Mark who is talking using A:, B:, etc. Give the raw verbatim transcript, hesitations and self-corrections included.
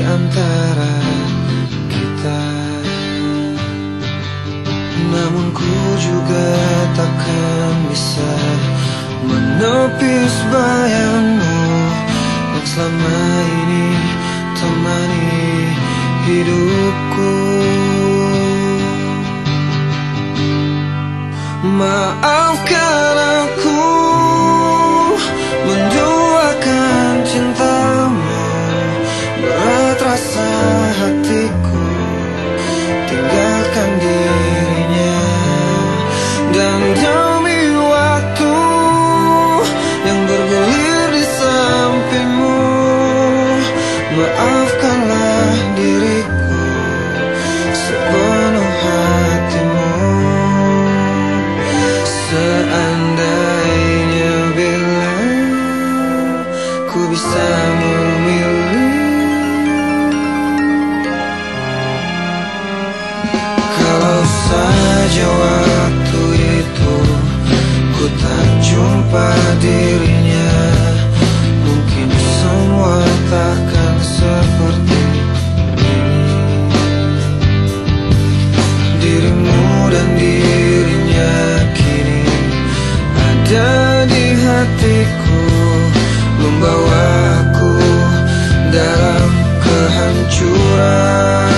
A: antara kita. Namun ku juga takkan bisa menepis bayangmu yang selama ini temani hidupku. Maafkan aku menduakan cintamu, berat rasa hatiku tinggalkan dirinya. Dan demi waktu yang bergulir di sampingmu, maafkanlah diriku sepenuh hatimu. Seandainya bila ku bisa memilih, kalau saja waktu itu ku tak jumpa dirinya, mungkin semua takkan seperti ini. Dirimu dan dirinya kini ada di hatiku, membawaku dalam kehancuran.